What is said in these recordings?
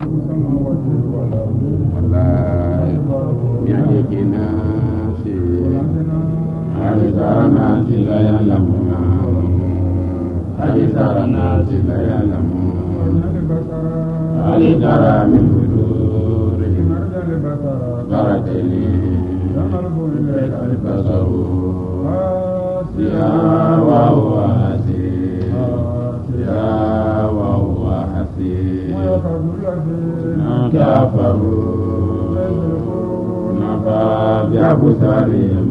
والله يعجبنا في أكثر الناس لا يعلمون أكثر الناس لا يعلمون هل ترى من بدورهم بركين البصر يا وهو حسين يا وهو حسين كفروا نفى بأبصارهم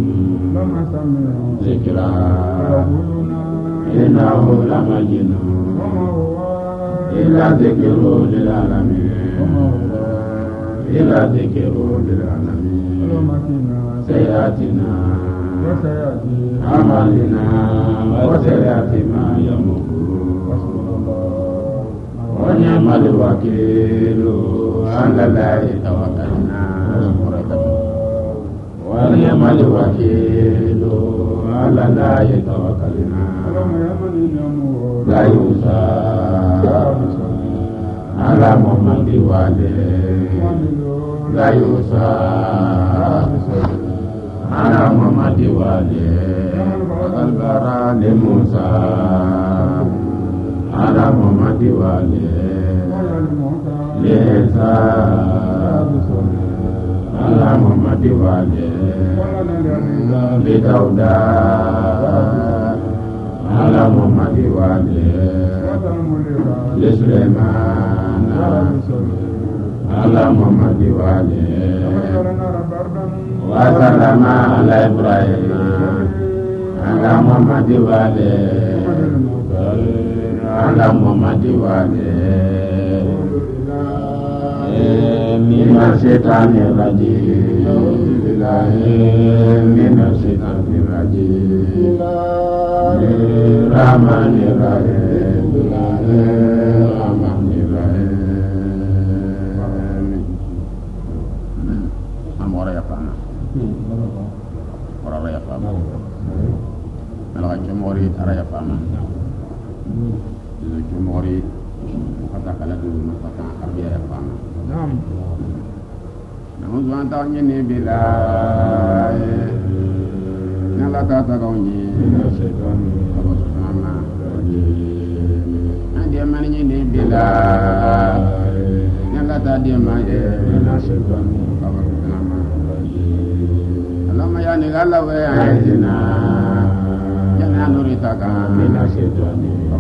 ذكرى إنه لمجنون إلا ذكر للعالمين إلا ذكر للعالمين سيأتنا أعمالنا وسيأتي ما يمكر ونعم الوكيل على الله توكلنا ونعم الوكيل على الله توكلنا لا يوسى على محمد وعليه لا يوسى على محمد وعليه البراء لموسى على محمد وعليه لعيسى على محمد وعليه لداود على محمد وعليه لسليمان على محمد وعليه وسلم على إبراهيم على محمد وعليه على محمد وعليه من الشيطان الرجيم من الشيطان الرجيم الرحمن الرحيم الرحمن الرحيم أمور يفعلنا ورا يفعلنا ملغا جمهوري ترى يفعلنا جمهوري فتح لدو فتح حربية يفعلنا نعم نعوذ أن تغنيني بالله نلا تتغني من الشيطان عندي أماني بالله نلا تدي ما من الشيطان اللهم يا نغلا وعيدنا جنا نوريتك من الشيطان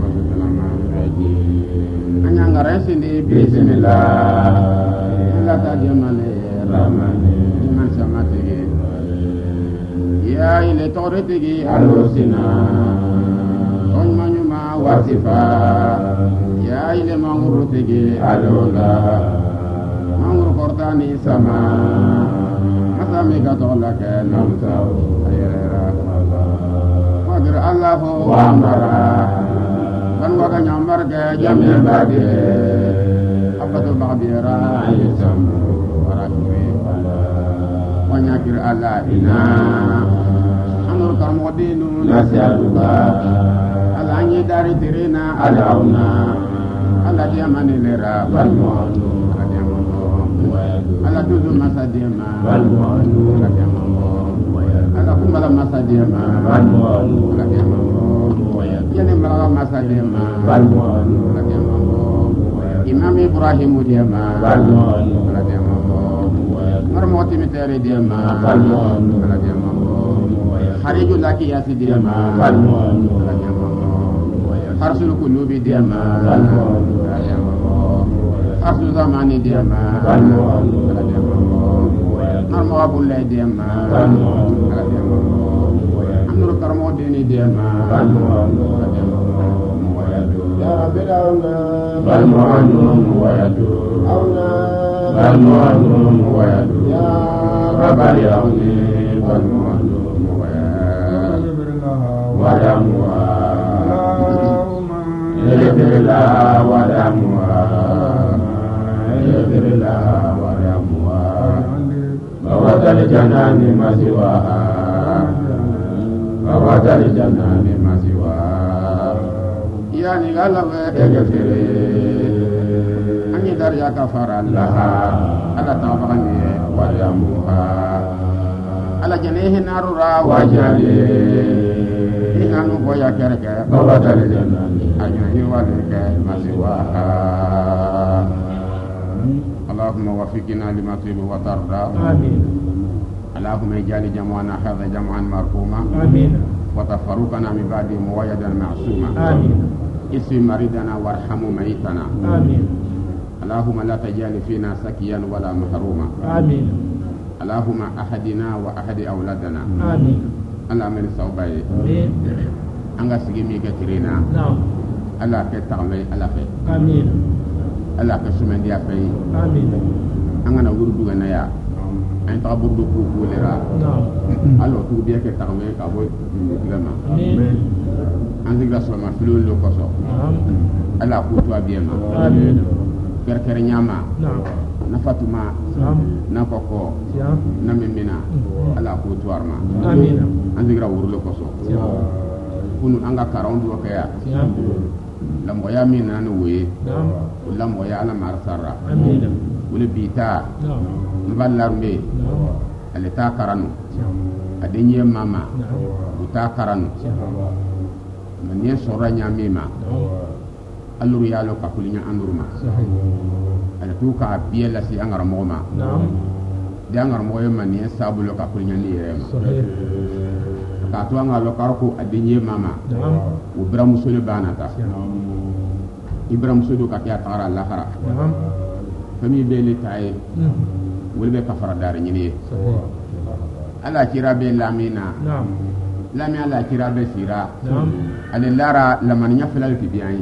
أنا غرسني بسم الله لا تدي ما رحمني من سمعتك يا إلى تورتك ألوسنا أنمنيما وصفا يا إلى مغرتك ألولا مغر قرطاني سما مسامي كتولك نمساو وقر الله وامرا من وقع نمرك جميع بادي أبدو بغبيرا يسمو ورحمه ونكر الله إنا أمرك مدين نسألك على أن يدار ترينا أدعونا على ديمان لرا والمعن على دوز مساديما والمعن على كمال مساديما والمعن يعني مرا مساديما والمعن إمام إبراهيم ديما والمعن مرموتي متاري ديما والمعن خريج لك يا سيدي ديما والمعن خرج القلوب ديما والمعن خرج زمان ديما والمعن مرمو أبو الله ديما والمعن أمر كرمو ديني ديما والمعن يا رب العالمين والمعن ويدو والمعن ويدو يا رب العالمين والمعن ودموا يغفر الله ودموا يغفر الله ودموا فوات الجنان ما سواها فوات الجنان ما سواها يعني قال يغفر بدر يا كفر لها على طبعني ودمها على جنيه نار را وجلي إن نبويا كرك بدر أجنه ولك مسواها اللهم وفقنا لما تحب وترضى آمين اللهم اجعل جمعنا هذا جمعا مرحوما آمين وتفرقنا من بعد موعدا معصوما آمين اسم مريدنا وارحم ميتنا آمين اللهم لا تجعل فينا سكيا ولا محروما آمين اللهم أحدنا وأحد أولادنا آمين اللهم نسوبي آمين أنغا سيجي كتيرنا نعم الله كتعمل الله في آمين الله كسمن ديا في آمين أنغا نورد غنايا أنت أبورد كوكولرا نعم الله توديا كتعمل كابوي لما آمين أنزل رسول ما فلول لوكسو نعم الله كوتوا بيما آمين كركر نياما نعم نفاتما نعم نكوكو نعم نميمنا الله كوتوا أرما آمين أنزل رسول لوكسو kunu anga karondo kaya lamoya mina no we lamoya ala marsara amina wala bita mballarme alita karanu adenye mama uta karanu manye soranya mema alluru yalo kakulinya andurma ala tuka biela si angara moma de angara moye manye sabulo kakulinya ni rema katuanga lokarko adenye mama Ibrahim sulu banata Ibrahim sulu kakia tara lahara fami bele tay wulbe kafara dar nyini ala kira be lamina lami ala kira be sira ala lara lamaniya filal kibiyan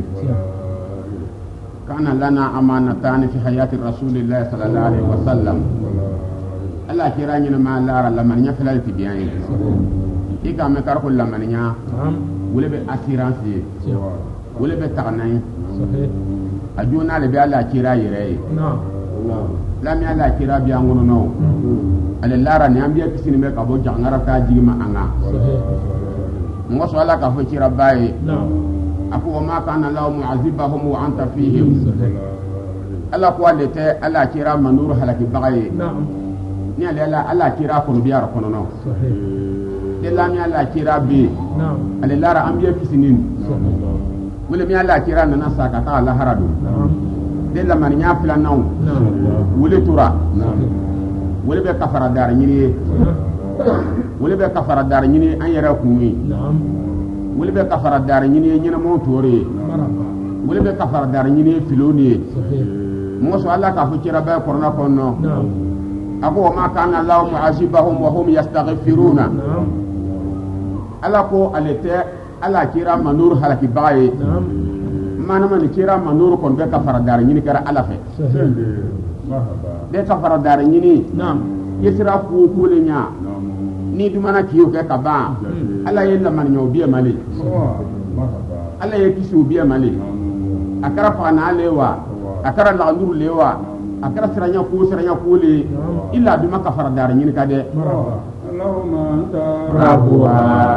kana lana amanatan fi hayati rasulillah sallallahu alaihi wasallam ala kira nyina ma lara lamaniya filal kibiyan ika me karko lamaniya wule be assurance wule be tagnay ajuna le be ala kira yere la mi ala kira bi angono no ale lara ni ambiya kisini me ka bo jangara ta jigima anga ngo so ala ka fo kira baye aku ma kana la mu'azibahum wa anta fihim ala ko alete ala kira manuru halaki baye ni ala kira ko biya ko no de la mi ala kira bi ale lara ambiya kisinin wala mi ala kira nana saka ta ala haradu de la man nya fla naw wala tura wala be kafara dar nyini wala be kafara dar nyini an yara kumi wala be kafara dar nyini nyina mo tore wala be kafara dar nyini filoni mo so ala ka fu kira ba korna konno ako ma kana allah mu'azibahum wa hum yastaghfiruna ala ko alete ala kira manur halaki baye mana man kira manur kon be kafara dar nyini kara ala fe de kafara dar nyini yesira ku kule nya ni du mana kiyo ke kaba ala yella man nyo biya mali ala ye kisu biya mali akara fa na lewa akara la nur lewa akara siranya ku le illa du makafara dar nyini kade اللهم أنت ربنا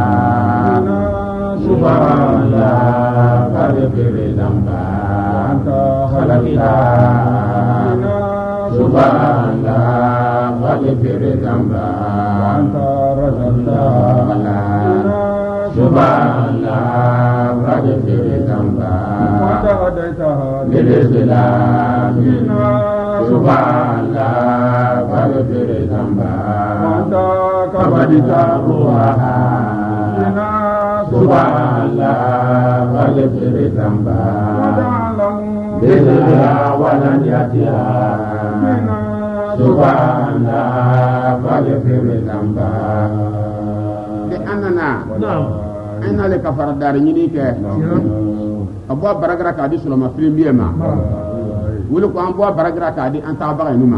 سبحان الله فاغفر ذنبا أنت خلقنا سبحان الله فاغفر ذنبا أنت رزقنا سبحان الله فاغفر ذنبا وأنت هديتها للإسلام سبحان الله فاغفر ذنبا وأنت كبدت روحها سبحان الله فاغفر ذنبا بذلها ولن يأتيها سبحان الله فاغفر ذنبا لأننا أين لك فردار يديك أبواب برقرة كادي سلما فيلم بيما ولكو أبواب برقرة كادي أنت أبغي نما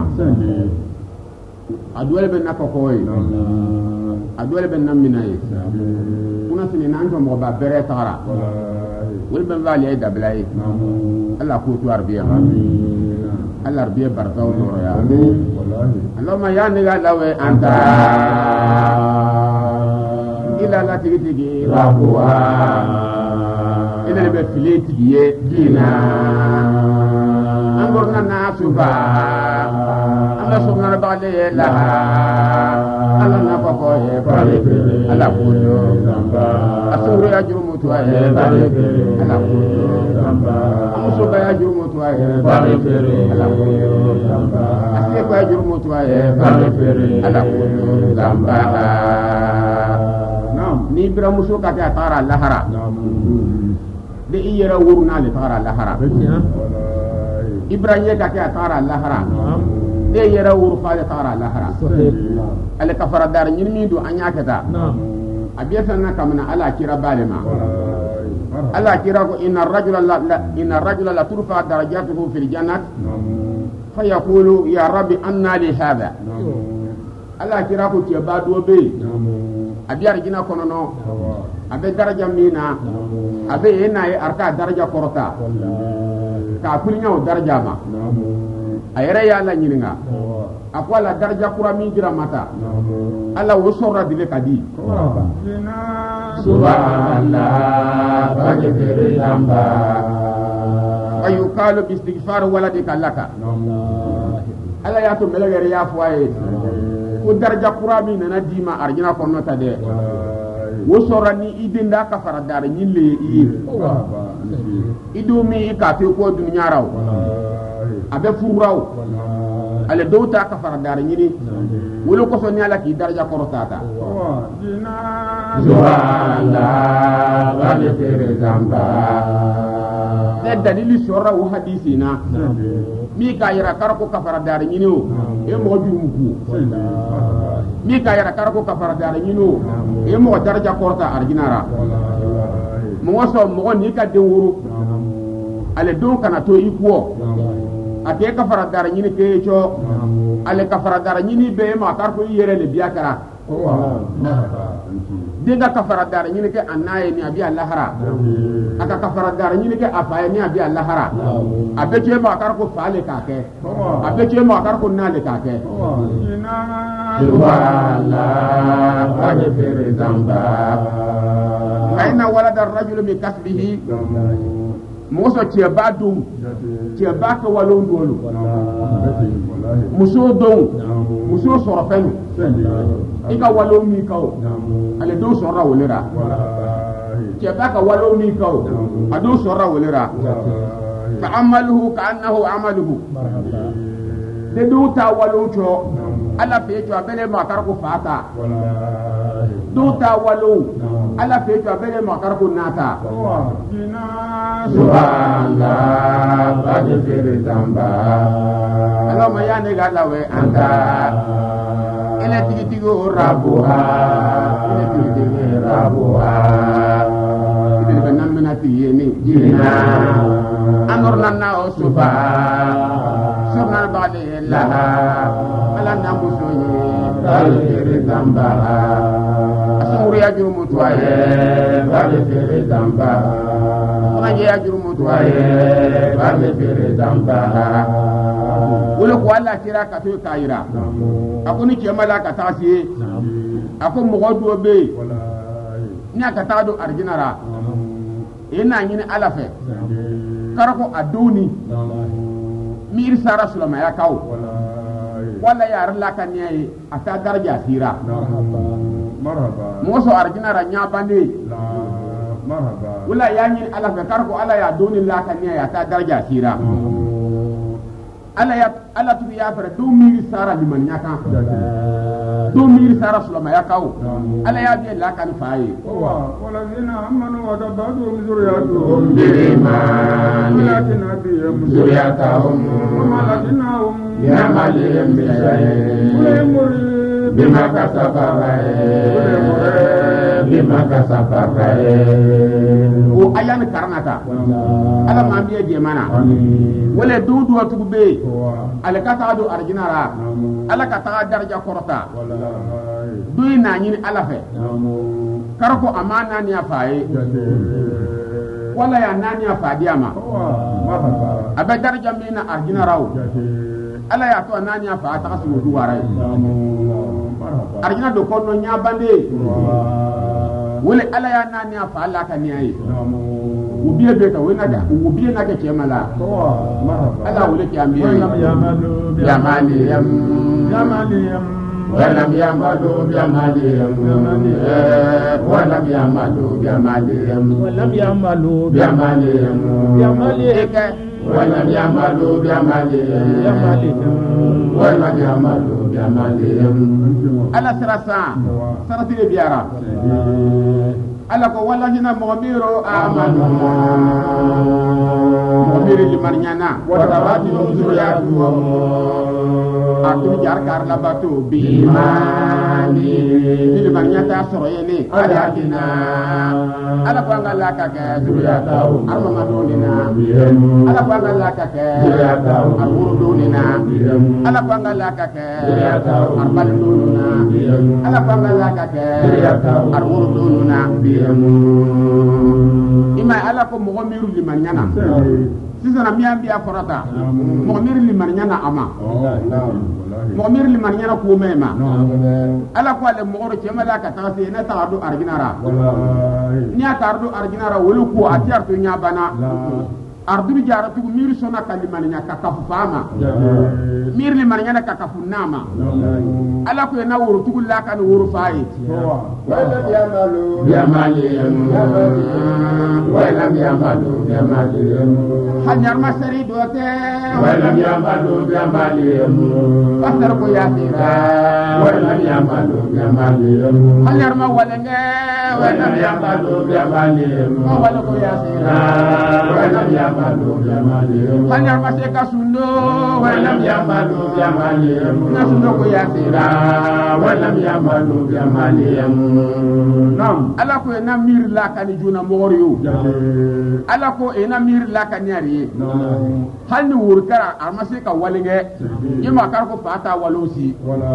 adwele ben nakokoy adwele ben naminaye kuna sini nanjo mo ba bere tara wol ben vali ay dablay Allah ko to arbiya Allah arbiya barzaw no ya Allahumma ya ni lawe anta ila la tigi rabwa ila be fileti ye dina أمرنا الناس أما سبحانه بعد لها ألا نفقه ألا كله أسور يجرم تواه ألا كله أمسوك يجرم تواه ألا كله أسيك يجرم تواه ألا كله ni bira muso ka ta tara lahara de iyera wuruna le tara lahara ibrahim ka ta tara lahara de iyera wuru fa tara lahara ale kafara dar nyirmi do anya kata abiya sanna kamana ala kira balema ala kira ko inna ar-rajula la turfa darajatuhu fil jannah fa yaqulu ya rabbi anna li hadha ala kira ko ke bado be abiyar gina kono no abe daraja mina abe ena e arka daraja korota ka kulinya daraja ma ayere ya la nyininga akwala daraja kura mi dira mata alla wosorra dile kadi subhanallah fajfir zamba ayukalu bistighfar waladika laka alla ya to melegere ya fuaye ko daraja kura mi nana dima arjina ko nota de wo sorani idinda ka fara dare nyille yi idu mi ka te ko dunya raw abe furaw ale dowta ka fara dare nyini wolo ko so nyala ki daraja korotata subhanallah wa bi zamba ne dalili sorra wa hadisina mi ka yara karako kafara dare nyini o e mo jurumu ku mi ka yara karako kafara dare nyini o e mo daraja korta arginara mo waso mo ni ka de wuru ale do kana to ikuo ate kafara dare nyini ke cho ale kafara dare nyini be ma karko yere le biakara dinga kafara dare nyini ke annaye ni abi allahara aka kafara dare nyini ke afaye ni abi allahara abeke ma karko faale ka ke abeke ma karko nale ka ke subhanallah wa bi zamba aina walada ar-rajulu bi kasbihi muso ce ba dum ce ba ka walon dolu muso don muso sorofenu ika walon mi kaw ale do sorra wolera ce ba ka walon mi kaw ado sorra wolera fa amaluhu ka annahu amaluhu de do ta walon cho ala fe cho abele ma kar ko fata do ta walon ala fe cho abele ma kar ko nata subhanallah fajfir zamba ala ma ya ne ga lawe anta ele tigo rabuha ele tigo rabuha ibn banam minati yeni jina amrna na usuba subhana ba'di laha ala namusuyi fajfir zamba asmuri ajrumu tuaye fajfir zamba je ajrumu tuaye babe fere zamba wala ko Allah kira ka to kayira akuni ke malaka tasi akon mo godo be ni aka tado arjinara ina nyini alafe karako aduni mir sara sulama ya kaw wala ya rala kan yayi ata daraja sira marhaba mo so arjinara nya bande marhaba wala yani ala ka karko ala ya doni la kan ya ta daraja sira ala ya ala tu ya fara do miri sara liman nyaka do miri sara sulama ya kaw ala ya bi la kan faaye wala zina amanu wa tabadu zuriyatuhum biman walakin abiyam zuriyatuhum malakinahum ya malim bisayn bima kasaba o ayan karnata ala mambiye je mana wala dudu watu be ala kata do arjinara ala kata darja korota duy na nyini ala fe karako amana ni afaye wala ya nani afadiama abe darja mina arjinara ala ya to nani afa ta kasu duwarai arjina do konno nyabande wala ala ya nani afa ala kan yayi ubiye be ka wena ga ubiye na ke mala ala wule ki ambiye ولم يعملوا بعملهم ولم يعملوا بعملهم ولم يعملوا بعملهم ولم يعملوا بعملهم ولم يعملوا بعملهم على سرسا سرتي بيارا على والذين مغمروا آمنوا مغمر لمريانا وتباتهم ذرياتهم أتو جاركار لباتو بإيماني لمريانا سريني أداتنا على قوانا لكك ذرياتهم أرممدوننا على قوانا لكك ذرياتهم أرمردوننا على قوانا لكك ذرياتهم أرملدوننا على قوانا لكك ذرياتهم أرمردوننا ima ala ko mogo miru limanyana sisana miya biya korata mogo miru limanyana ama mogo miru limanyana ko mema ala ko ale mogo ro chema la ka ta se na ta do arginara ni ata do arginara wolu ko atiar to nya bana arduru jara tu miru sona kalimanya ka kafu fama mir limanyana ka kafu nama ala ko na woro tu la kan woro fay ولم يعملوا بعملهم ولم يعملوا بعملهم حجر مسري دوته ولم يعملوا بعملهم فسرقوا ياسيرا ولم يعملوا بعملهم حجر ما ولنجا ولم يعملوا بعملهم ولقوا ياسيرا ولم يعملوا بعملهم حجر مسيكا سندو ولم يعملوا بعملهم نسندو ياسيرا ولم يعملوا بعملهم nam ala ko ena mir la kan juna moriyo ala ko ena mir la kan yari hal ni wurkara amase ka walinge yima kar ko fata walosi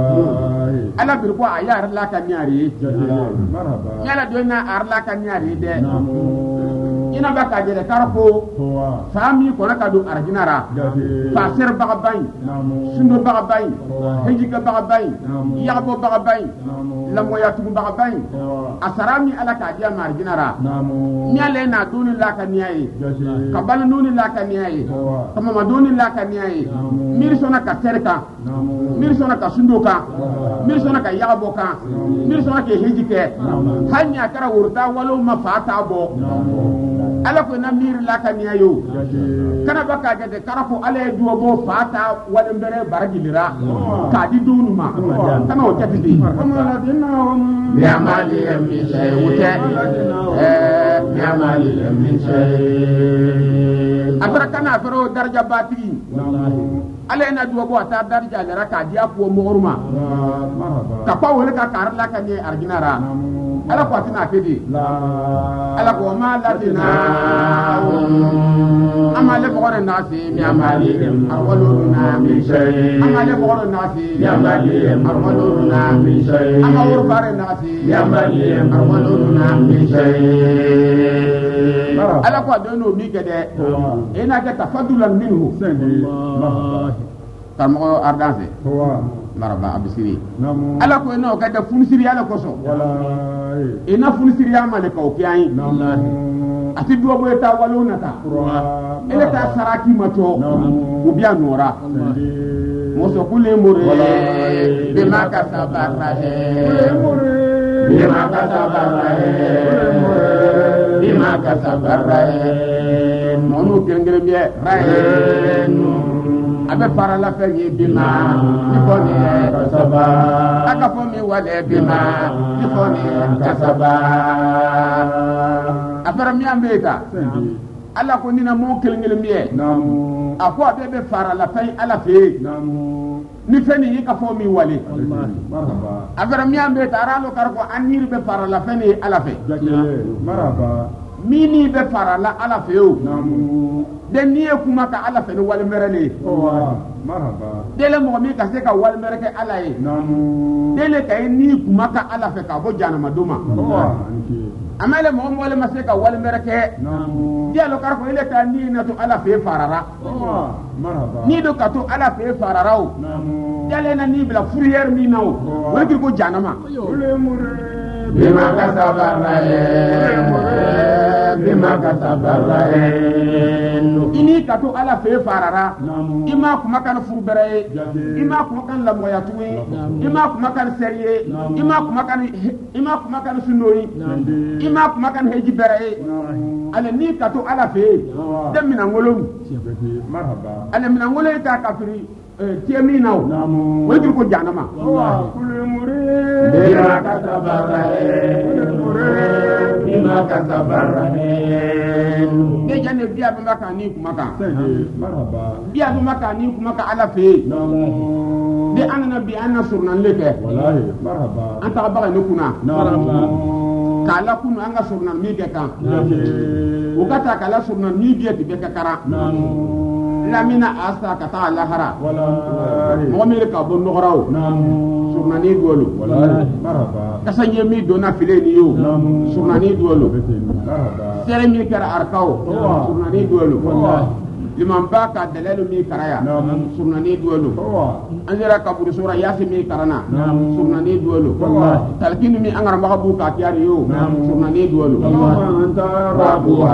ala bir ko ayar la kan yari marhaba yala dona ar la kan yari de ina baka jere karko fami ko la ka do arginara fa ser baga bay sundo baga bay hejiga baga bay yabo baga bay la moya tu baga bay asarami ala ka dia marginara nyale na duni la ka niai kabal nuni la ka niai kama maduni la ka niai mir sona ka terka mir sona ka sunduka mir sona ka yabo ka mir sona ke hejike hanya kara urta walo mafata bo ala ko na mir la ka niayo kana baka jade karako ale duwo bo fata wala mbere baragilira ka di dunu ma kana o tati ya mali min shay wuta ya mali min shay afara kana afaro daraja batigi ale na duwo bo ta daraja lera ka dia ko moruma ka pa wala ka kar la ka ni arginara ala ko atina kedi ala ko ma latina amale bogore nasi mi amali arwaluna min shay amale bogore nasi mi amali arwaluna min shay amawur bare nasi mi amali arwaluna min shay ala ko adono mi gede ena ka tafaddulan minhu kamo ardanse maraba abisiri ala ko eno ka da funsiri ala ko so ina funsiri amale ko kiyan ati duwa boye ta walona ta ele ta saraki mato ubia nora moso kule mure bima kasabara bima kasabara monu kengere mie rae abe para la fe ye bima ifoni kasaba aka fo mi wale bima ifoni kasaba afara mi ambeta ala ko nina mo kelngel miye namu afo abe para la fe ala fe namu ni feni yika fo mi wale marhaba afara mi ambeta aralo karko anir be para la fe ni ala fe marhaba mini be para la ala fe o namu den niye kuma ka ala fe wal merele marhaba dele mo mi ka se ka wal mereke ala e namu dele kay ni kuma ka ala fe ka bo jana maduma amale mo wal maseka wal mereke namu dialo kar ko ile ta ni na to ala fe farara marhaba ni do ka to ala fe farara o namu dele na ni bla fourier mi naw wal ki ko jana ma bima kasabara bima kasabarrain ini kato ala fe farara ima kuma kan furbere ima kuma kan lamoya tuwe ima kuma kan seriye ima kuma kan sunoi ima kuma kan heji bere ale ni kato ala fe dem mina ngolom marhaba ale mina ngolé ta kafiri tiaminaw wajur ko janama kullu murid bima kasabarrain ke janne biya bama kan ni kuma kan marhaba biya bama kan ni kuma ka ala fe de anana bi anna surnan leke wallahi marhaba anta baga ni kuna marhaba kala kunu anga surnan mi ke kan ukata kala surnan mi biya ti be ka kara lamina asa kata lahara wallahi mo mi ka bon nograw surnani dolo wallahi marhaba kasanye mi dona file ni yo surnani dolo marhaba sere mi kara arkaw surnani dolo wallahi liman baka dalalu mi karaya surnani dolo anjara kaburu sura yasi mi karana surnani dolo wallahi talkinu mi angara magabu ka tiyari yo surnani dolo anta rabbuha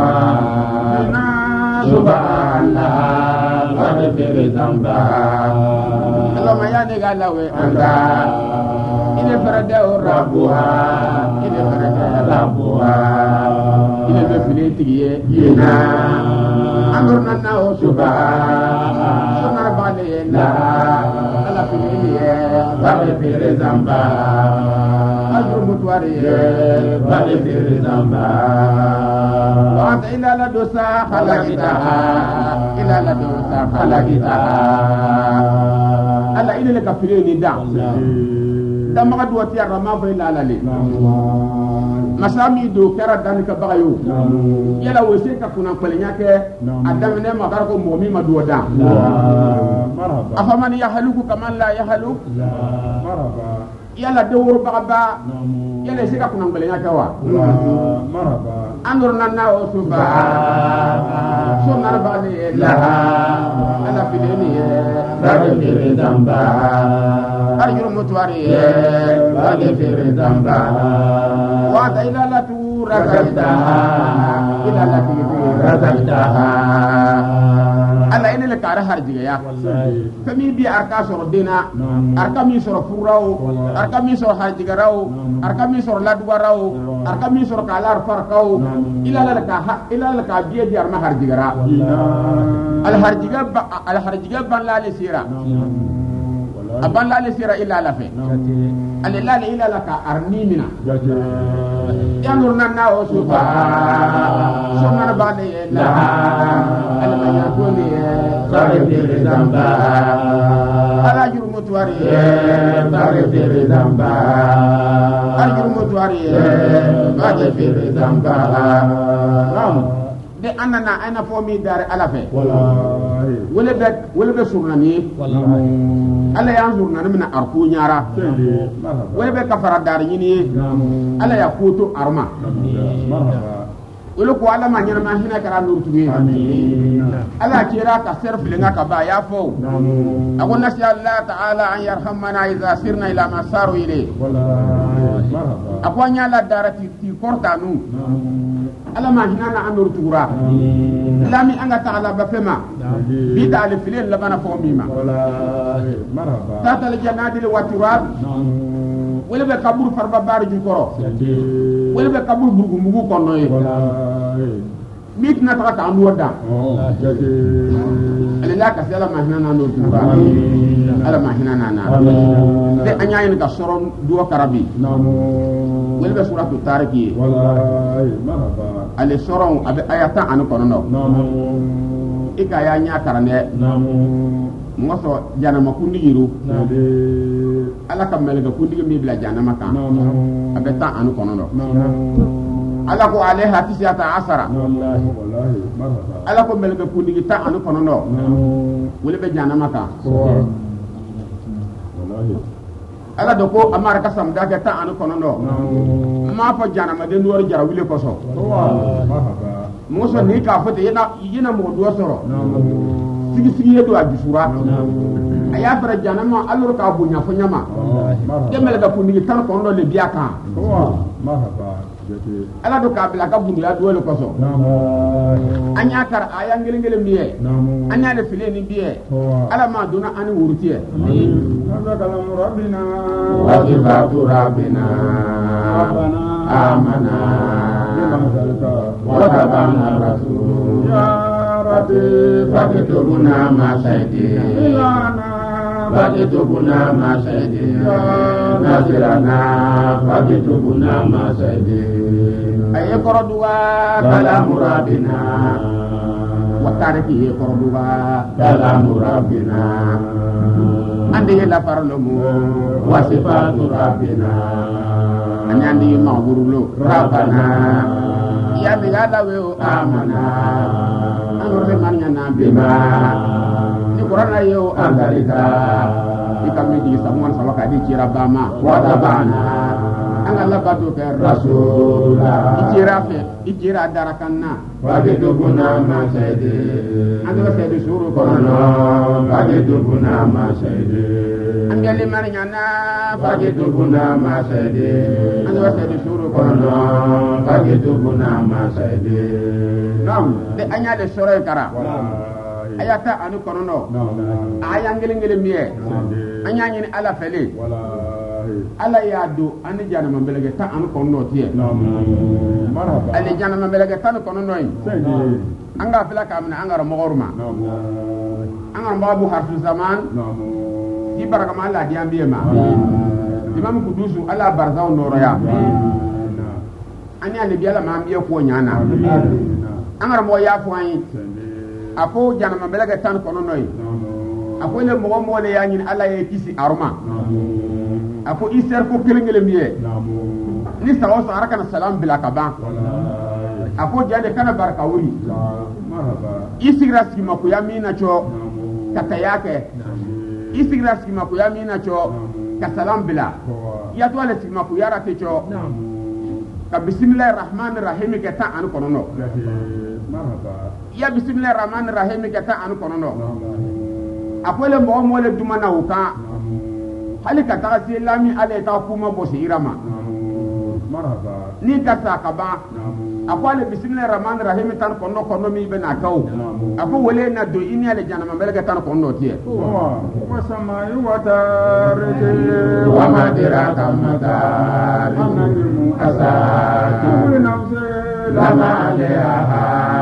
subhanallah wa bi zamba Allahumma ya ne galawe anda ine farada rabbuha ine farada rabbuha ine be fili tigiye ina amrna na o subhanallah bale la ala fili wa bi zamba ajru mutwari wa bi zamba wa ila la dosa khalaqitaha ila la dosa khalaqitaha ala ina le kafire ni da maga duwati arama fa ila la le masami do kera dan ka bagayo yala wose ka kuna palenya ke adam ne magar ko momi ma do da marhaba afaman yahluku kaman la yahluk marhaba yala dawru bagaba yala sika kuna palenya ka wa marhaba andorna na o suba sonar bali la ala fideni rabi damba arjur mutwari rabi damba wa ila la tu rakataha ila la tu rakataha ala ina le kara harjiga ya kami bi arka soro dina arka mi soro furao arka mi soro harjiga raw arka mi soro ladwa raw arka mi soro kalar farqaw ila la ka biye di arma harjiga ra al harjiga ban la le sira aban la le sira ila la fe ale la le ila la ka arni mina ya nurna na o sufa sona ba le la al mayatuni sare de zamba ala juru mutwari sare de zamba al juru mutwari ba de zamba de anana ana fomi dare ala fe wallahi wala be surnani wallahi ala ya surnani mina arku nyara wala be kafara dare nyini ala ya kuto arma marhaba wala ko ala ma nyana ma hina kara nur tuwi amin ala kira ka serf lenga ka ba ya fo akon nasi Allah ta'ala an yarhamana idza sirna ila ma saru ile wallahi marhaba akwanya la darati ti kortanu ala ma hinana anur tura lami anga ta'ala ba fema bi dal filin labana fo mima wallahi marhaba tatal janadi li waturat wala be kabur farba bar ju koro wala be kabur burgu mugu konno yi wallahi mit na ta andu wada ala ka sala ma hinana anur tura ala ma hinana na de anyayin ka soron duwa karabi wala be suratu tariki wallahi marhaba ale soron abe ayata anu kono ika ya nya karane ngoso jana makundi yiru ala kam melega kundi mi bila jana maka abe ta anu kono ala ko alaiha 19 wallahi marhaba ala ko melega kundi ta anu kono wala be jana maka wallahi ala do ko amara kasam da ke ta anu kono ma fa jana ma den wor jara wile ko so marhaba muso ni ka fote yina mo do soro sigi yedo ajusura aya fara jana ma alur ka bunya fo nyama demel ga pundi tan kono le biaka marhaba ala do ka bila ka bundu ya dole koso anya kar aya ngelen biye anya de file ni biye ala ma duna ani wurtiye rabbina wa sifatu rabbina amana wa tabana rasul ya rabbi fakitubuna ma shahidina fakitubuna ma shahidina nasirana fakitubuna ma shahidina ay qoroduwa kalamu rabbina wa tariki qoroduwa kalamu rabbina andi la parlomo wa sifatu rabbina anyandi mawurulo rabbana ya digada we amana anurle manya na bima ni qur'ana yo angalita ikami di samuan sawaka di cirabama wa tabana angalla batu ke rasul ikira darakanna wa gedubuna ma sayyidi ando sayyidi suru kono wa gedubuna ma sayyidi angale marnyana wa gedubuna ma sayyidi ando sayyidi suru kono wa gedubuna ma sayyidi nam de anya de sore kara ayata anu kono aya ngele miye anya nyini ala fele ala ya do ani jana mambelege ta anu kono tie marhaba ali jana mambelege ta kono noy anga fela kamna anga mogorma anga babu harfu zaman di baraka ma ala di ambiye ma imam kudusu ala barzao noro ya ani ali biala ma ambiye ko nyana anga mo ya ko ayi ako jana mambelege ta kono noy ako le mo le ya nyin ala ye kisi aruma ako iser ko kelengele miye ni sawo sara kana salam bila kaban ako jande kana barka wuri isigra skima ko yamina cho kata yake isigra skima ko yamina cho ka salam bila ya to ale skima ko yara te cho ka bismillahir rahmanir rahim ke ta an kono no ya bismillahir rahmanir rahim ke ta an kono no ako le mo le dumana uka hali ka taga si lami ale ta kuma bo si irama marhaba ni ka sa ka ba akwale bismillahir rahmanir rahim tan kono mi be na kaw ako wole na do ini ale janama melga tan kono tie wa samai wa tarike wa madiraka madari asa kullu nafsi lama alaha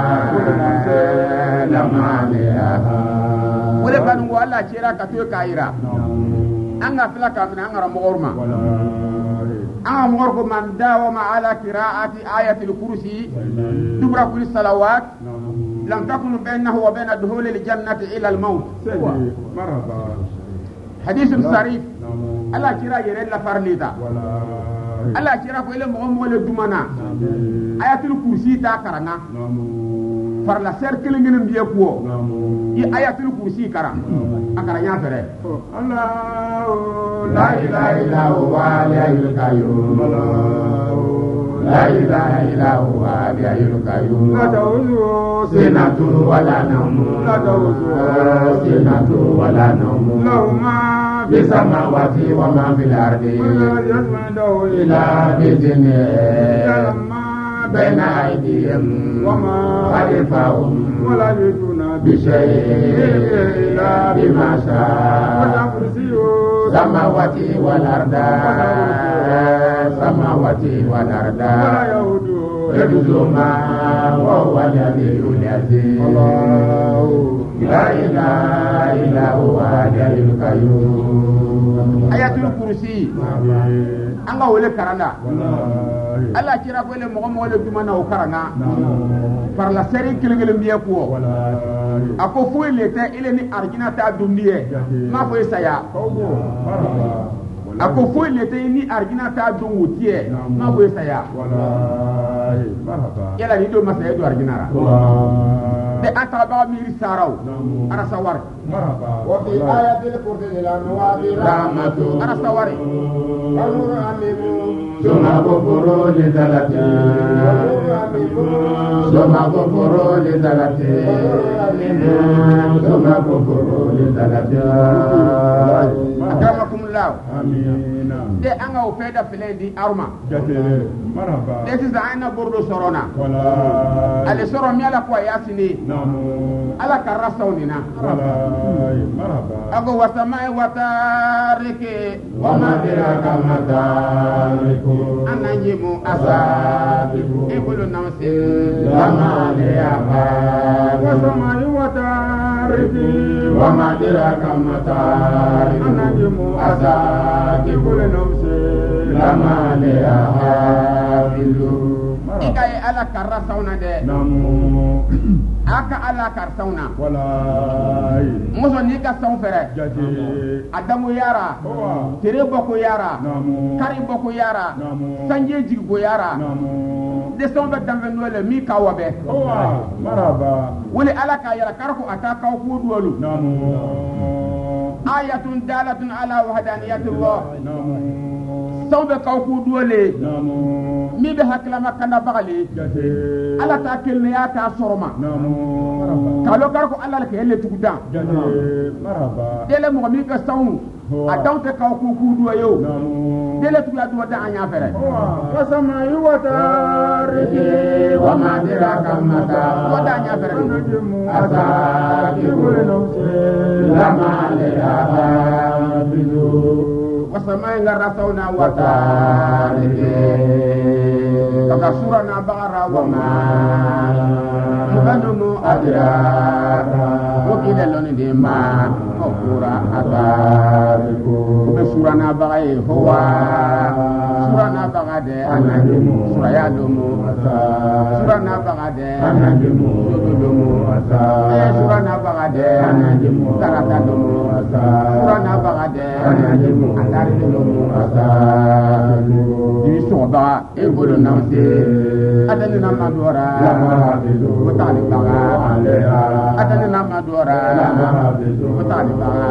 wole kan wala cira ka to kaira anga fila kamina anga ramorma anga morgo man dawama ala qiraati ayatil kursi dubra kulli salawat lam takun bainahu wa bain dukhul al jannati ila al maut marhaba hadith sarif ala kira yere la farlita ala kira ko ile mo le dumana ayatul kursi ta karanga par la cercle ngene mbiye ko i ayatul kursi kara akara nya fere Allah la ilaha illa huwa al qayyum la ilaha illa huwa al qayyum la ta'uzu sinatu wala nawm la ta'uzu sinatu wala nawm lahuma fi samawati wa ma fil ardi ila bizni بين أيديهم وما خلفهم ولا يجون بشيء إلا بما شاء samawati wal arda ولا يؤود حفظهما وهو العلي العظيم الله لا إله إلا هو الحي القيوم آية الكرسي anga wole karanda Allah kira ko le mo wole duma na o karanga par la série kilingel mbiye ko ako fo ile te ile ni argina ta dumbiye ma fo saya ako fo ile te ni argina ta dumutiye ma fo saya wallahi marhaba yala ni do masaya do argina ra de ataba mi risaraw ara sawar marhaba wa fi ayatil kursi la nawabir rahmatu ara sawari Suma kufuru li zalati Suma kufuru li zalati Suma kufuru li zalati Akramakum fulaw amina de anga o feda filendi arma jate marhaba de ti zaina bordo sorona wala ale soro mi ala ko yasini namu ala karra sawnina wala marhaba ago wasamai watarike wa ma diraka matariku ananjimu asadiku ibulu namsin lama liyaha wa samai watariki wa ma diraka matariku anajmu asadiku lenamsi lama liyaha ikaye ala karra sawna de namu aka ala kar sawna walai muso ni ka saw fere jate adamu yara owa tere boko yara namu kari boko yara namu sanje jigbo yara namu de saw be dambe nole mi ka wabe owa marhaba wala ala ka yara karko ataka ko duwalu namu ayatun dalatun ala wahdaniyatillah namu saw be ka ko duwale namu mi be haklama kana bagali jate ala ta kelne ya ta soroma namu kalo karko ala ke hele tugudan jate marhaba dele mo mi ka saw adawte ka ko duwayo namu dele tuya duwa da anya fere owa wa samai watariki wa ma diraka matariku duwa da anya fere asadiku lenamsi lama liyaha wasamai ngarra sawna watarike kaka sura na bagara wa ma mubanu adraka wakile loni de ma okura atariku be sura na bagaye huwa sura na bagade anajimu sura ya lumu sura na bagade anajimu lumu sura na bagade anajimu tarata lumu sura na bagade anajimu andari lumu di soba e bolo namse adani namadora mutali baga adani namadora mutali baga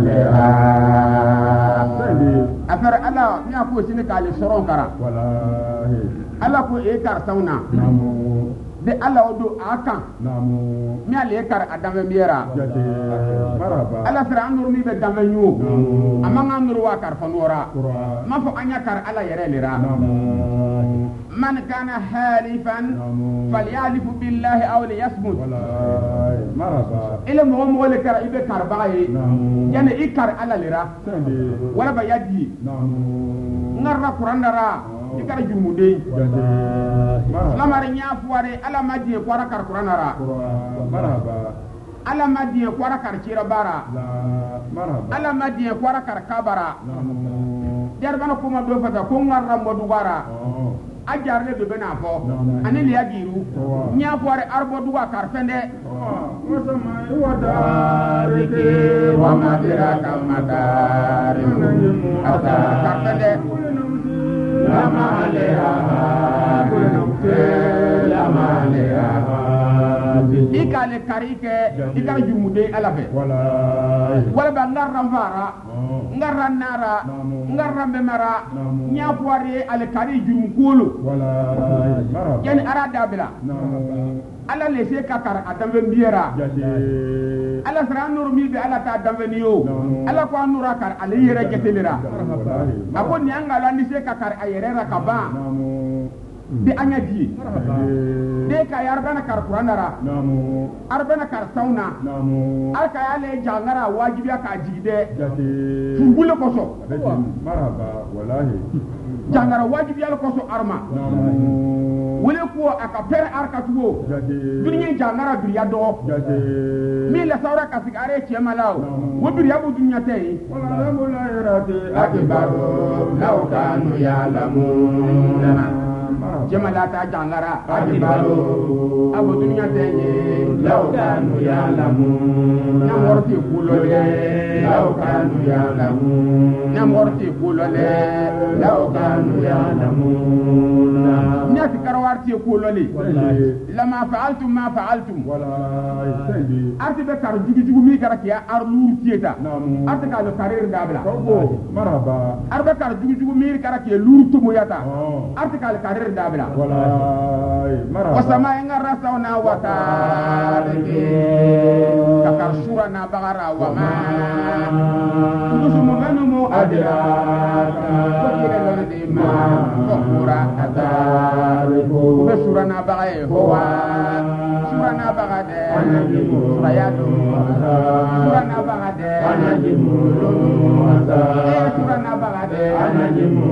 afar ala mi ko sini kali soron kara wallahi ala ko e kar sauna namu de ala odo akan namu mi ale kar adame miera jate marhaba ala sira anuru mi be dame nyu amanga anuru wa kar fonora ma fo anya kar ala yere lira namu man kana halifan falyalifu billahi aw liyasmut wallahi marhaba ile mo le kar ibe kar baye namu yana ikar ala lira sande wala ba yadi namu ngarra kurandara ikar jumude jate marhaba lamari nya fuare ala madie kwara kar kuranara marhaba ala madie kwara kar chira bara la marhaba ala madie kwara kar kabara namu jarbana kuma do fata ko ngarra modugara ajarne do bena fo ani liya giru nya fuare arbo duga kar fende wa samai watariki wa ma diraka matariku ata kar fende lama liyaha lama liyaha ikale karike ikar jumude ala fe wallahi wala ba ngarra fara ngarra nara ngarra memara nya fuare ale kari jurum kolo wallahi marhaba yani arada bila ala lese kakar adambe mbiera jate ala sara nur mi be ala ta dambe niyo ala ko anura kar ale yere getelira ako ni anga la ni se kakar ayere rakaba de anya di de ka yarbana kar qur'anara arbana kar sauna alka yale jangara wajibi ka jigide jate fungule koso marhaba wallahi jangara wajibi yal koso arma wole ko aka per arka tuwo dunya jangara biriya do mi la sawra ka sigare chemalaw wo biriya bu dunya tay wala rabul ayrati akbaru law kanu ya'lamun jemala ta jangara akbaru abu dunya tay law kanu ya'lamun na morti kulole law kanu ya'lamun na morti kulole law kanu ya'lamun nya karwarti kulole lama fa'altum ma fa'altum wallahi sandi arti be kar jugu mi karaki ya arlur tieta arti ka lo karir dabla marhaba arbe kar jugu mi karaki lur tumo yata arti ka lo karir dabla wallahi marhaba wasama ngara sauna wata kakar sura na bagara wa ma tusu mo adraka ko yele lon de ma ko kura atarifu be surana bagaye ho wa surana bagade anajimu surayatu surana bagade anajimu surana bagade anajimu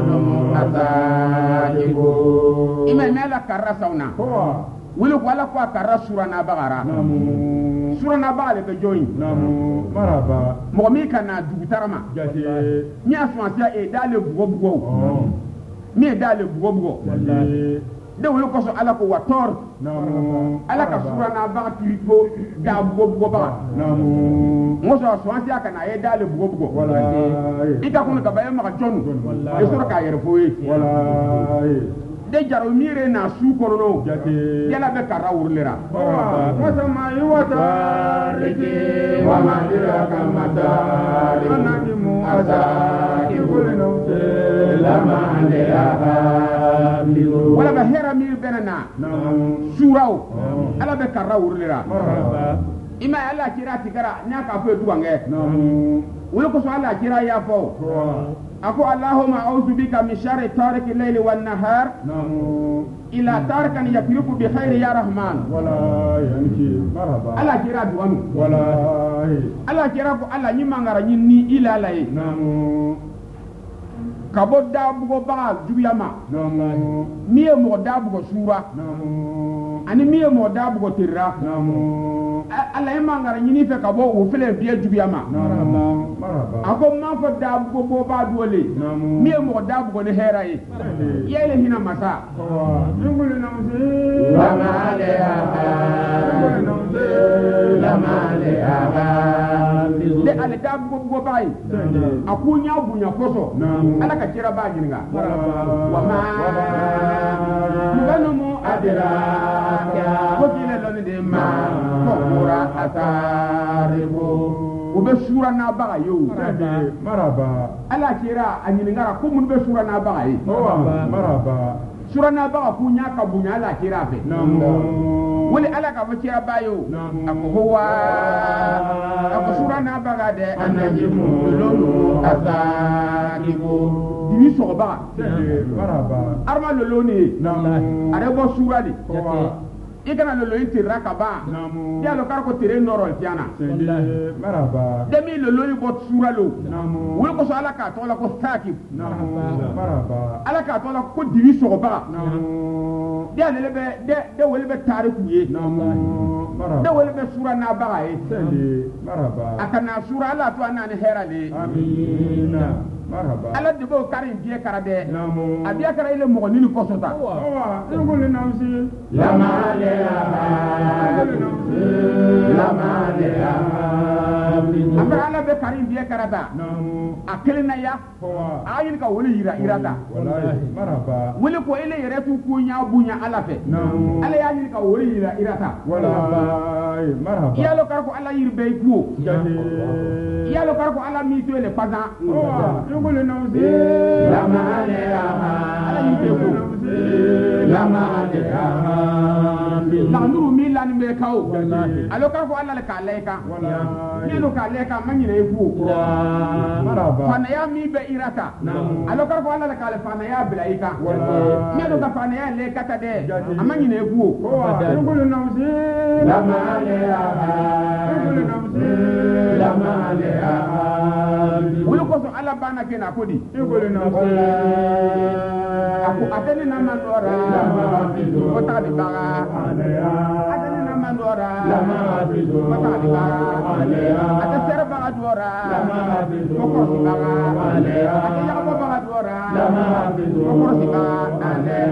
atarifu ima mela karra sauna wuli ko ala ko karra surana bagara surana bagale be joyi maraba mo mi kana dugutarama jati ni afansia e dale bugo mi e dale bugo de wuli ko so ala ko wator ala ka surana baga tiriko da bugo baga mo so afansia kana e dale bugo wala ita ko ka baye maka jonu e sura ka yere foyi wala de jaro mire na su kono yala be karra urlera wasama yuwata riki wa madira kamata anajimu asa ikulino lama alea wala be hera mir benana surao ala be karra urlera ima ala kira tigara nya ka fo duwange wala ko so ala kira ya fo ako allahumma a'udhu bika min sharri tariki al-layli wan nahar ila tarikan yakriku bi khairi ya rahman wala yanki marhaba ala kira duwanu wala ala kira ko ala nyimangara nyinni ila lay kabo dabugo ba jubiyama miye mo dabugo sura ani miye mo dabugo tirra ala yimangara nyini fe kabo o fele biye jubiyama ako man fo dabugo bo ba duole miye mo dabugo ne heraye yele hina masa ngulu namse lamale de ale dabugo bo bay akunya bunya koso ala ka kira ba jinga wa ma muganomo adraka ko kile loni de ma ko kura ataribo o be sura na baga yo maraba ala kira anyinga ko mun be sura na baga yi maraba sura na baga kunya ka bunya ala kira fe wali ala ka kira bayo ako huwa ako sura na baga de anajimu lolu ataribo dibi soba maraba arma lolo ni are bo sura di ikana lolo intira ka ba ya lo kar ko tere noro tiana maraba demi lolo ni bo sura lo wul ko so ala ka to la ko takib maraba ala ka to la ko dibi soba ya le be de wol be tariku ye de wol be sura na ba ye maraba akana sura ala to anani herale amina marhaba ala de bo karin die karade abiya kara ile mo ni ko sota ngulu namsi lamale amra ala be karin die karada akelina ya ayin ka woli irada wallahi marhaba woli ko ile yere tu kunya bunya ala fe ala ya yin ka woli irata wallahi marhaba ya lo kar ko ala yirbe ku ya lo kar ko ala mi to le paza ngulu namsi lamale ala yirbe ku lamale la nuru mi lan me kaw alo kar ko ala le ka leka ni lo ka leka manyine ku marhaba fana ya mi be irata alo kar ko ala le ka le fana ya bilaika ni lo ka fana ya leka ta de amanyine ku ngulu namsi lamale ngulu namsi lamale wulu ko so ala bana kena kodi ngulu namsi aku atene na mandora ko ta di baga atene na mandora ko ta di baga ate ser baga dora ko ko si baga ate ya ko baga dora ko ko si baga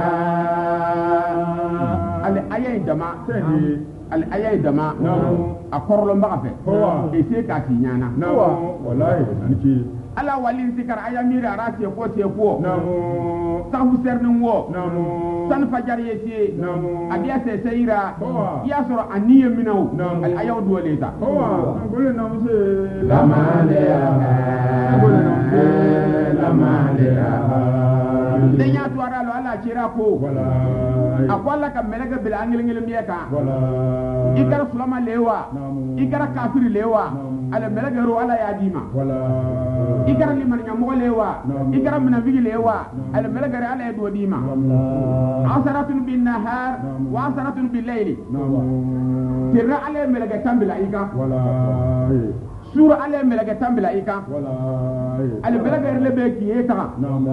ale ayay dama ale ayay dama akorlo mbaga fe e se ka ti nyana wallahi anki ala walin sikar ayamira arati ko te ko sahu sernin wo san fajar yeti abiya se sayira ya sura aniye minaw al ayaw dole ta ngulu namsi lamale ngulu namsi lamale denya to ara lo ala kira ko akwala ka melege bil angel mieka ikara sulama lewa ikara kafir lewa ala melege ro ala ya dima ikara liman nyamo lewa ikara munafiki lewa ala melege ala ya do dima asaratun bin nahar wa asaratun bil layli tirra ala melege tambila ika sura ala melege tambila ika ala melege lebe kiyeta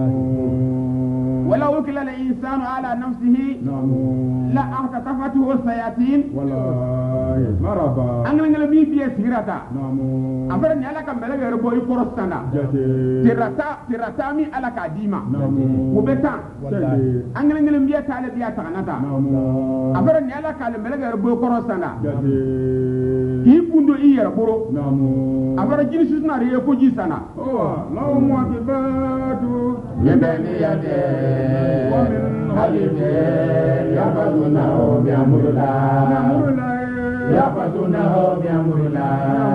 ولو وكل الإنسان على نفسه لا أهتفته السياتين مرحبا أنا من المي بيسيرتا أفرني على كمبلا يربو يكورستانا تراتا مي على كديما وبتا أنا من المي تعالى بياتا نتا أفرني على كمبلا يربو يكورستانا كي كندو إيه يربو أفرني جنسنا ناري يفوجي سنا لا موافقات يبني يدي ومن خلفه يحفظونه بأمر الله يحفظونه بأمر الله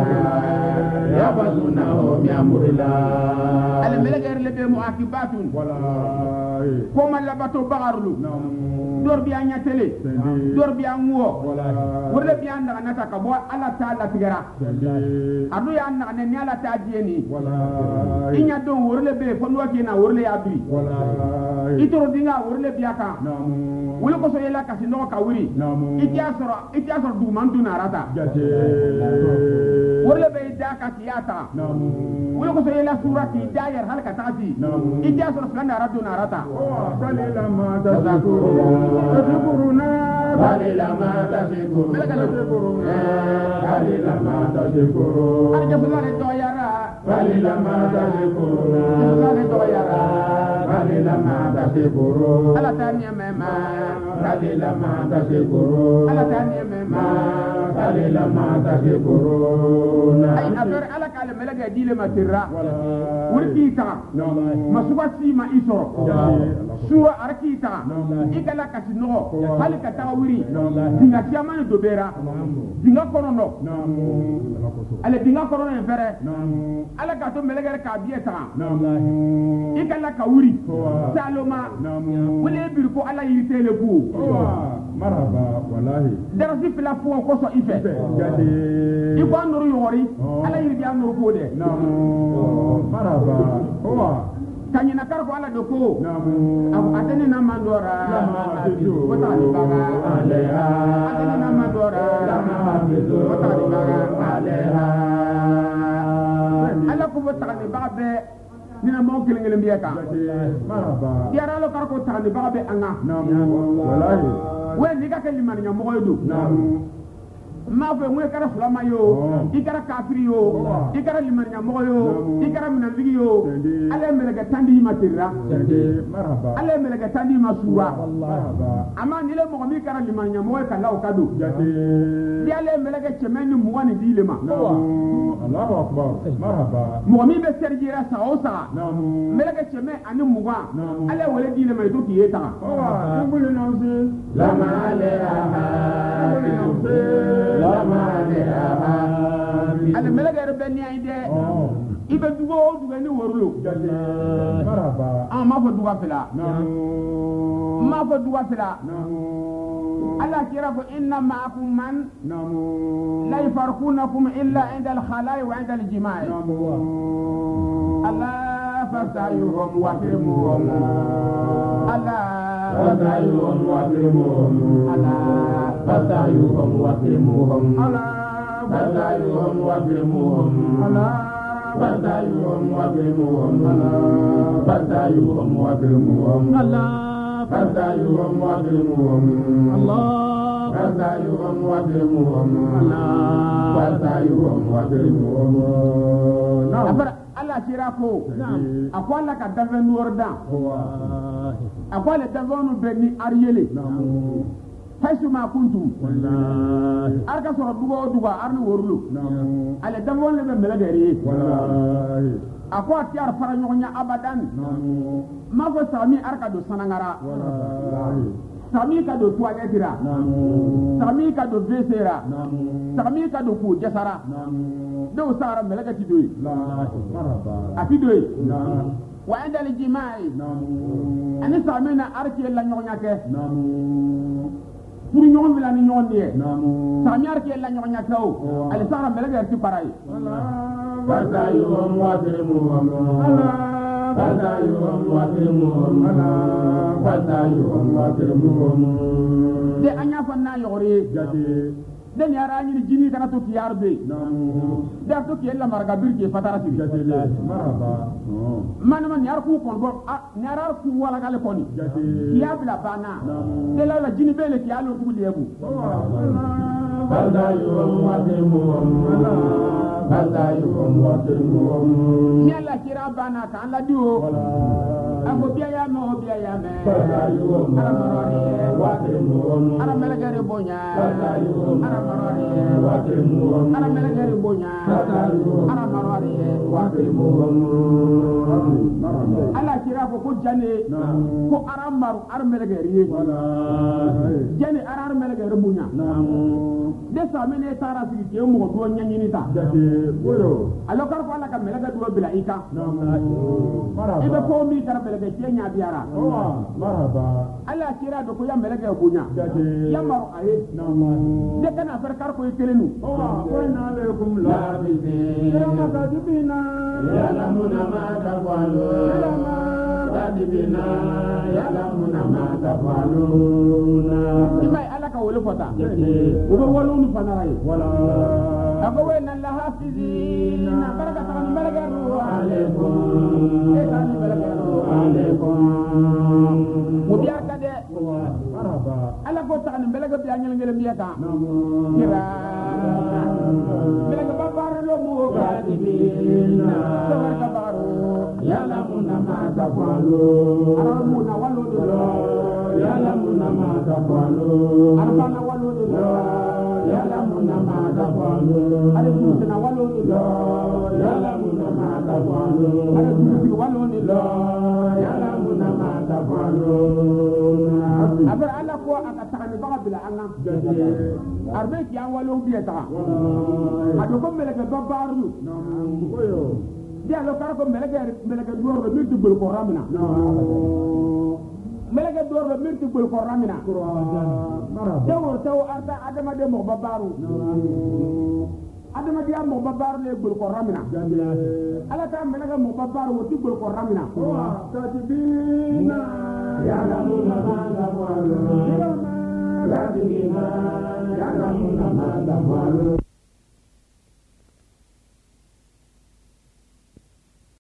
يحفظونه بأمر الله الملك يرلب معاقبات كما لبتو بغرلو دور بيان يتلي دور بيان مو ورد بيان نتا كبو الله تعالى تغرا ادو يان نني الله تاجيني إن يدون ورد بي فنوكينا ورد يابري itoro dinga worle biaka wuli ko so yela kasi no ka wuri itiasoro du mandu narata worle be daka tiyata wuli ko so yela surati dayar halka taati itiasoro flan narata balila ma tazkuruna balila ma tazkuruna balila ma tazkuruna arja fulane do yara balila ma tazkuruna fulane do yara balila ma tazkuruna ala tanya mema balila ma tazkuruna ala tanya mema balila ma tazkuruna ay afar ala kala melaga dile matirra wurkita masubasi ma isoro suwa arkita igala kasino halika tawiri dinga chamane dobera dinga korono ale dinga korono enfere ala ka to melaga ka bieta igala kawuri saloma wule bir ko ala yitele ku marhaba wallahi darasi pla fo ko so ife iko nuru yori ala yiri biya nuru ko de marhaba kanyina karko ala doko abu atene na mandora wata ni baga aleha atene na mandora wata ni baga aleha ala ko wata ni baga nina mo kelengele mbiyaka marhaba yara lo karko tani baga anga wallahi we ni ka kelimani nya mo yodo ma fe mu kara fulama yo ikara kafiri yo ikara limanya mo yo ikara munafiki yo ale melega tandi matirra marhaba ale melega tandi masura marhaba ama ni le mo mi kara limanya mo ka law kadu di ale melega chemeni mo wani dilema Allahu akbar marhaba mo mi be serjira sa osa melega cheme ani muwa ale wala dilema to kiyeta ngulu nawzi la ma alaha ale melaga rebeni ide ibe dugo ni worulo marhaba ma fa duga fila Allah kira ko inna ma'akum man la yafarqunakum illa 'inda al-khala'i wa 'inda al-jima'i Allah fasayuhum wa firmuhum Allah fasayuhum wa firmuhum Allah fasayuhum wa firmuhum Allah fasayuhum wa firmuhum Allah fasayuhum wa firmuhum Allah fasayuhum wa firmuhum Allah fasayuhum wa firmuhum Allah fasayuhum wa firmuhum Allah fasayuhum wa firmuhum afara Allah kira ko akwala ka daven warda akwala davonu beni ariyele haisu ma kuntum wallahi arka so dugo arni worlu ale davon le mele deri wallahi akwa tiar fara nyonya abadan ma fo sami arka do sanangara wallahi sami ka do toiletira sami ka do vesera sami ka do ku jasara do sara mele ka tidoy wallahi marhaba atidoy wa inda al-jima'i namu ani samina arki la nyonya ke namu pour ñoom bi la ni ñoon nie namu sami arki la nyonya ke o ali sara melaga ti paray bata yum wa krimu ala bata yum wa krimu ala bata yum wa krimu de anya fanna yori jadi den yara ni jini kana to kiyar be namu da to kiyella marga birke fatara ti jadi maraba man yar ku kon bo nyara ku wala gale koni jadi kiya bila bana de la jini bele kiyalo ku lebu bata yum wa krimu ala bata yum wa krimu nyala kira bana kan la diwo ako biya ya me bata yum wa krimu ara melagare bonya ara marari wa krimu ara melagare bonya ara marari wa krimu ala kira ko jane ko ara maru ara melagare jane ara melagare bonya de samene tara fi ke mo do nyanyini ta alo kar ko ala ka melaga do bila ika ibe ko mi kar melaga ke nya biara ala kira do ko ya melaga bonya ya maru aye de kana fer kar ko kelenu wa inna alaykum la yalamuna ma tafaluna kadibina yalamuna ma tafaluna imay ala ka wole fota ubo wolunu fanaray wala ago we nan la hafizina baraka tan melaga ru alaykum tan melaga ru alaykum mubiya kade maraba ala ko tan melaga biya ngel miyata kira melaga babar lo mu kadibina baraka baru yalamuna ma tafaluna aramuna walu do yalamuna ma tafaluna arbana walu do yalamuna ma tafaluna ale musna walu do yalamuna ma tafaluna ale musi walu do yalamuna ma tafaluna aber ala ko aka tan baga bila anna arbe ki an walu biya ta ado ko melaga babaru dia lo kar ko melaga dor lo mirtu bul ko ramina melaga dor lo mirtu bul ko ramina taw arta adama de mo babaru adama dia mo babaru le bul ko ramina ala ta melaga mo babaru wo ti bul ko ramina katibina yalamuna ma tafaluna kadibina yalamuna ma tafaluna